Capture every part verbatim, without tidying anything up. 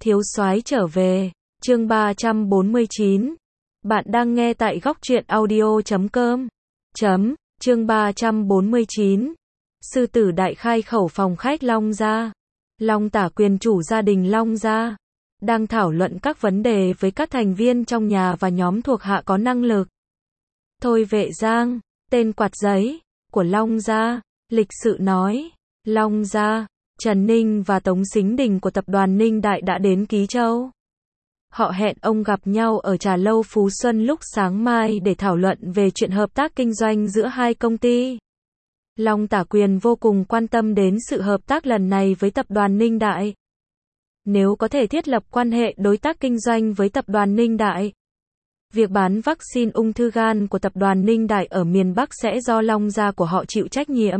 Thiếu soái trở về, chương ba trăm bốn mươi chín. Bạn đang nghe tại góc truyện audio chấm com. Chấm, chương ba trăm bốn mươi chín. Sư tử đại khai khẩu phòng khách Long gia. Long Tả Quyền chủ gia đình Long gia đang thảo luận các vấn đề với các thành viên trong nhà và nhóm thuộc hạ có năng lực. Thôi Vệ Giang, tên quạt giấy của Long gia, lịch sự nói, Long gia, Trần Ninh và Tống Sính Đình của tập đoàn Ninh Đại đã đến Ký Châu. Họ hẹn ông gặp nhau ở trà lâu Phú Xuân lúc sáng mai để thảo luận về chuyện hợp tác kinh doanh giữa hai công ty. Long Tả Quyền vô cùng quan tâm đến sự hợp tác lần này với tập đoàn Ninh Đại. Nếu có thể thiết lập quan hệ đối tác kinh doanh với tập đoàn Ninh Đại, việc bán vaccine ung thư gan của tập đoàn Ninh Đại ở miền Bắc sẽ do Long gia của họ chịu trách nhiệm.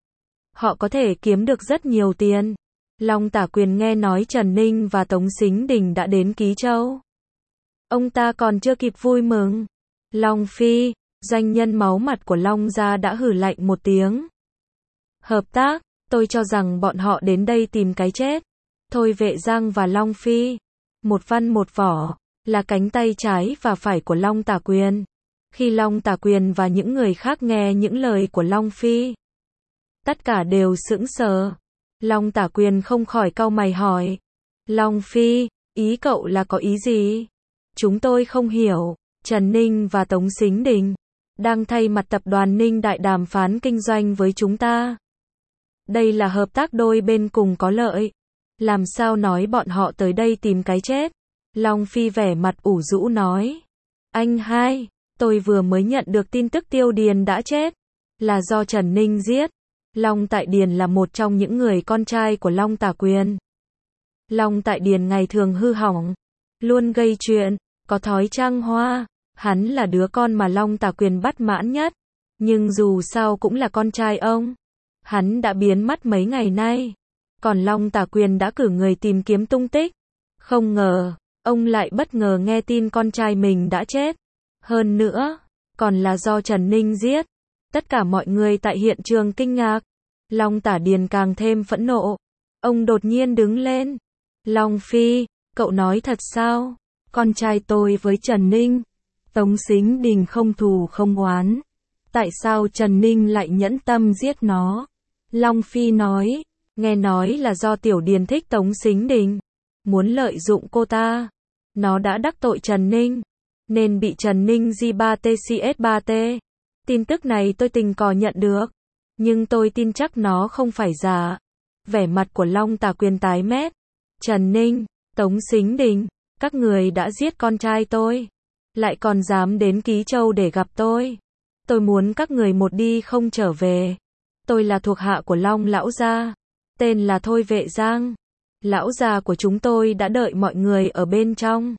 Họ có thể kiếm được rất nhiều tiền. Long Tả Quyền nghe nói Trần Ninh và Tống Sính Đình đã đến Ký Châu. Ông ta còn chưa kịp vui mừng. Long Phi, doanh nhân máu mặt của Long gia đã hừ lạnh một tiếng. Hợp tác, tôi cho rằng bọn họ đến đây tìm cái chết. Thôi Vệ Giang và Long Phi, một văn một võ, là cánh tay trái và phải của Long Tả Quyền. Khi Long Tả Quyền và những người khác nghe những lời của Long Phi, tất cả đều sững sờ. Long Tả Quyền không khỏi cau mày hỏi. Long Phi, ý cậu là có ý gì? Chúng tôi không hiểu. Trần Ninh và Tống Sính Đình đang thay mặt tập đoàn Ninh Đại đàm phán kinh doanh với chúng ta. Đây là hợp tác đôi bên cùng có lợi. Làm sao nói bọn họ tới đây tìm cái chết? Long Phi vẻ mặt ủ rũ nói. Anh hai, tôi vừa mới nhận được tin tức Tiêu Điền đã chết. Là do Trần Ninh giết. Long Tại Điền là một trong những người con trai của Long Tả Quyền. Long Tại Điền ngày thường hư hỏng, luôn gây chuyện, có thói trăng hoa. Hắn là đứa con mà Long Tả Quyền bất mãn nhất. Nhưng dù sao cũng là con trai ông. Hắn đã biến mất mấy ngày nay. Còn Long Tả Quyền đã cử người tìm kiếm tung tích. Không ngờ, ông lại bất ngờ nghe tin con trai mình đã chết. Hơn nữa, còn là do Trần Ninh giết. Tất cả mọi người tại hiện trường kinh ngạc. Long Tả Điền càng thêm phẫn nộ. Ông đột nhiên đứng lên. Long Phi, cậu nói thật sao? Con trai tôi với Trần Ninh, Tống Sính Đình không thù không oán. Tại sao Trần Ninh lại nhẫn tâm giết nó? Long Phi nói, nghe nói là do Tiểu Điền thích Tống Sính Đình, muốn lợi dụng cô ta. Nó đã đắc tội Trần Ninh, nên bị Trần Ninh G ba T C S ba T. Tin tức này tôi tình cờ nhận được, nhưng tôi tin chắc nó không phải giả. Vẻ mặt của Long Tả Quyền tái mét. Trần Ninh, Tống Sính Đình, các người đã giết con trai tôi, lại còn dám đến Ký Châu để gặp tôi. Tôi muốn các người một đi không trở về. Tôi là thuộc hạ của Long lão gia, tên là Thôi Vệ Giang. Lão gia của chúng tôi đã đợi mọi người ở bên trong.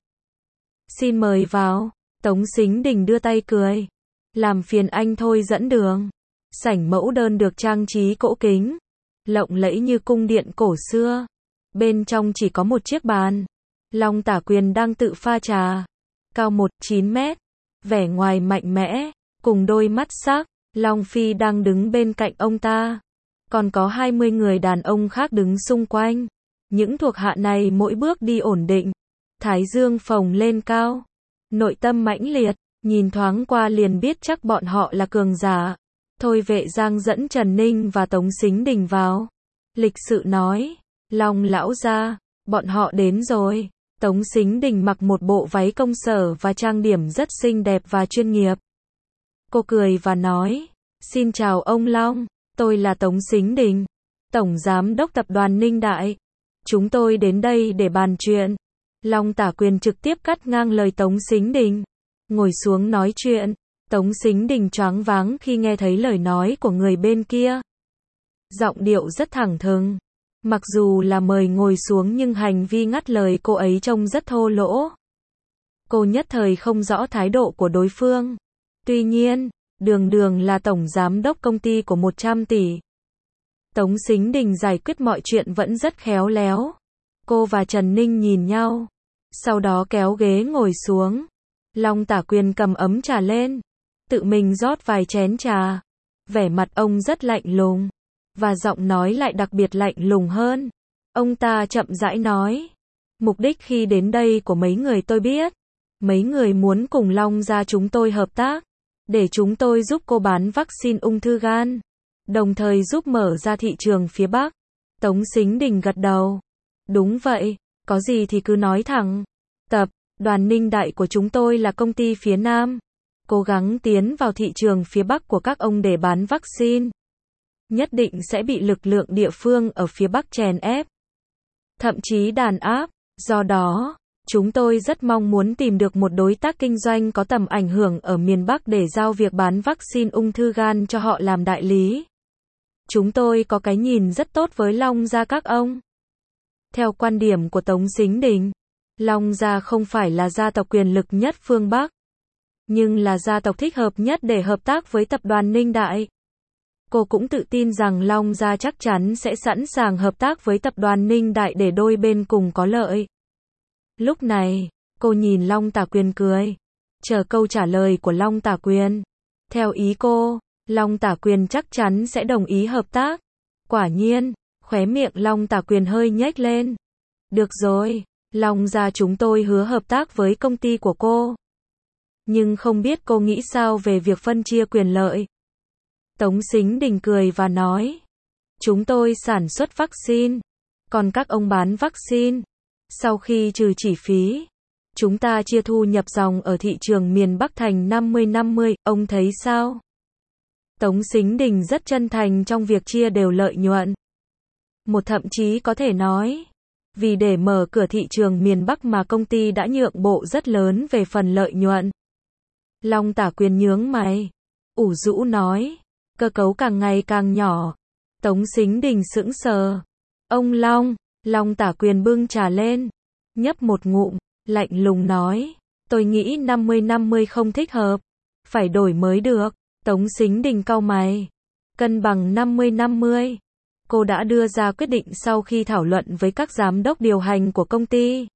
Xin mời vào. Tống Sính Đình đưa tay cười. Làm phiền anh Thôi dẫn đường. Sảnh mẫu đơn được trang trí cỗ kính, lộng lẫy như cung điện cổ xưa. Bên trong chỉ có một chiếc bàn. Long Tả Quyền đang tự pha trà. Cao một chín mét, vẻ ngoài mạnh mẽ, cùng đôi mắt sắc. Long Phi đang đứng bên cạnh ông ta. Còn có hai mươi người đàn ông khác đứng xung quanh. Những thuộc hạ này mỗi bước đi ổn định. Thái dương phồng lên cao. Nội tâm mãnh liệt, nhìn thoáng qua liền biết chắc bọn họ là cường giả. Thôi Vệ Giang dẫn Trần Ninh và Tống Sính Đình vào. Lịch sự nói, Long lão gia, bọn họ đến rồi. Tống Sính Đình mặc một bộ váy công sở và trang điểm rất xinh đẹp và chuyên nghiệp. Cô cười và nói, xin chào ông Long, tôi là Tống Sính Đình, Tổng Giám đốc Tập đoàn Ninh Đại. Chúng tôi đến đây để bàn chuyện. Long Tả Quyền trực tiếp cắt ngang lời Tống Sính Đình. Ngồi xuống nói chuyện. Tống Sính Đình choáng váng khi nghe thấy lời nói của người bên kia. Giọng điệu rất thẳng thừng. Mặc dù là mời ngồi xuống nhưng hành vi ngắt lời cô ấy trông rất thô lỗ. Cô nhất thời không rõ thái độ của đối phương. Tuy nhiên, đường đường là tổng giám đốc công ty của một trăm tỷ. Tống Sính Đình giải quyết mọi chuyện vẫn rất khéo léo. Cô và Trần Ninh nhìn nhau. Sau đó kéo ghế ngồi xuống. Long Tả Quyền cầm ấm trà lên. Tự mình rót vài chén trà. Vẻ mặt ông rất lạnh lùng. Và giọng nói lại đặc biệt lạnh lùng hơn. Ông ta chậm rãi nói. Mục đích khi đến đây của mấy người tôi biết. Mấy người muốn cùng Long gia chúng tôi hợp tác, để chúng tôi giúp cô bán vaccine ung thư gan, đồng thời giúp mở ra thị trường phía Bắc. Tống Sính Đình gật đầu. Đúng vậy, có gì thì cứ nói thẳng. Tập đoàn Ninh Đại của chúng tôi là công ty phía Nam, cố gắng tiến vào thị trường phía Bắc của các ông để bán vaccine. Nhất định sẽ bị lực lượng địa phương ở phía Bắc chèn ép, thậm chí đàn áp. Do đó, chúng tôi rất mong muốn tìm được một đối tác kinh doanh có tầm ảnh hưởng ở miền Bắc để giao việc bán vaccine ung thư gan cho họ làm đại lý. Chúng tôi có cái nhìn rất tốt với Long gia các ông. Theo quan điểm của Tống Sính Đình, Long gia không phải là gia tộc quyền lực nhất phương Bắc, nhưng là gia tộc thích hợp nhất để hợp tác với tập đoàn Ninh Đại. Cô cũng tự tin rằng Long gia chắc chắn sẽ sẵn sàng hợp tác với tập đoàn Ninh Đại để đôi bên cùng có lợi. Lúc này, cô nhìn Long Tả Quyền cười, chờ câu trả lời của Long Tả Quyền. Theo ý cô, Long Tả Quyền chắc chắn sẽ đồng ý hợp tác. Quả nhiên, khóe miệng Long Tả Quyền hơi nhếch lên. Được rồi, Long gia chúng tôi hứa hợp tác với công ty của cô. Nhưng không biết cô nghĩ sao về việc phân chia quyền lợi? Tống Sính Đình cười và nói, chúng tôi sản xuất vaccine, còn các ông bán vaccine. Sau khi trừ chi phí, chúng ta chia thu nhập dòng ở thị trường miền Bắc thành năm mươi năm mươi, ông thấy sao? Tống Sính Đình rất chân thành trong việc chia đều lợi nhuận. Một thậm chí có thể nói, vì để mở cửa thị trường miền Bắc mà công ty đã nhượng bộ rất lớn về phần lợi nhuận. Long Tả Quyền nhướng mày, ủ rũ nói, cơ cấu càng ngày càng nhỏ. Tống Sính Đình sững sờ. Ông Long, Long Tả Quyền bưng trà lên, nhấp một ngụm, lạnh lùng nói, tôi nghĩ năm mươi năm mươi không thích hợp, phải đổi mới được. Tống Sính Đình cau mày, cân bằng năm mươi năm mươi. Cô đã đưa ra quyết định sau khi thảo luận với các giám đốc điều hành của công ty.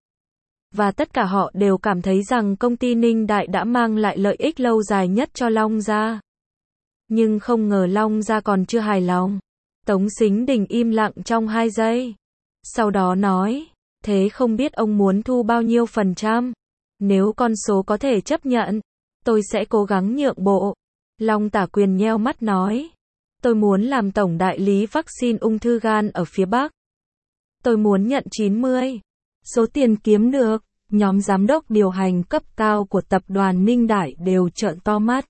Và tất cả họ đều cảm thấy rằng công ty Ninh Đại đã mang lại lợi ích lâu dài nhất cho Long gia. Nhưng không ngờ Long gia còn chưa hài lòng. Tống Sính Đình im lặng trong hai giây. Sau đó nói, thế không biết ông muốn thu bao nhiêu phần trăm? Nếu con số có thể chấp nhận, tôi sẽ cố gắng nhượng bộ. Long Tả Quyền nheo mắt nói, tôi muốn làm tổng đại lý vaccine ung thư gan ở phía Bắc. Tôi muốn nhận chín mươi. Số tiền kiếm được, nhóm giám đốc điều hành cấp cao của tập đoàn Ninh Đại đều trợn to mắt.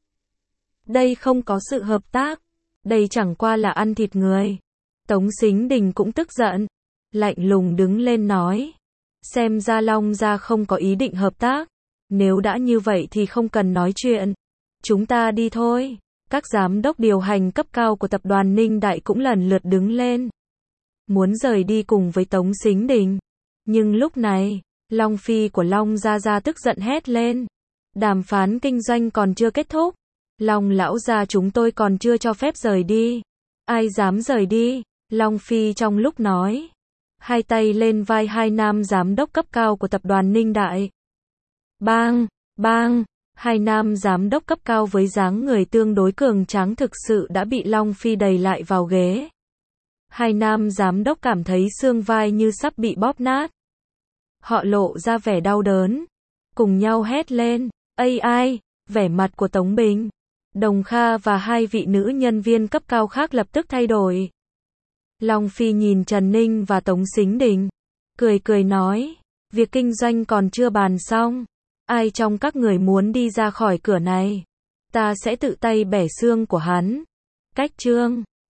Đây không có sự hợp tác, đây chẳng qua là ăn thịt người. Tống Sính Đình cũng tức giận, lạnh lùng đứng lên nói, xem ra Long gia không có ý định hợp tác. Nếu đã như vậy thì không cần nói chuyện. Chúng ta đi thôi. Các giám đốc điều hành cấp cao của tập đoàn Ninh Đại cũng lần lượt đứng lên, muốn rời đi cùng với Tống Sính Đình. Nhưng lúc này, Long Phi của Long gia gia tức giận hét lên, đàm phán kinh doanh còn chưa kết thúc, Long lão gia chúng tôi còn chưa cho phép rời đi. Ai dám rời đi? Long Phi trong lúc nói, hai tay lên vai hai nam giám đốc cấp cao của tập đoàn Ninh Đại. Bang, bang, hai nam giám đốc cấp cao với dáng người tương đối cường tráng thực sự đã bị Long Phi đẩy lại vào ghế. Hai nam giám đốc cảm thấy xương vai như sắp bị bóp nát. Họ lộ ra vẻ đau đớn, cùng nhau hét lên, ây ai, vẻ mặt của Tống Bình, Đồng Kha và hai vị nữ nhân viên cấp cao khác lập tức thay đổi. Long Phi nhìn Trần Ninh và Tống Sính Đình, cười cười nói, việc kinh doanh còn chưa bàn xong. Ai trong các người muốn đi ra khỏi cửa này, ta sẽ tự tay bẻ xương của hắn. Cách chương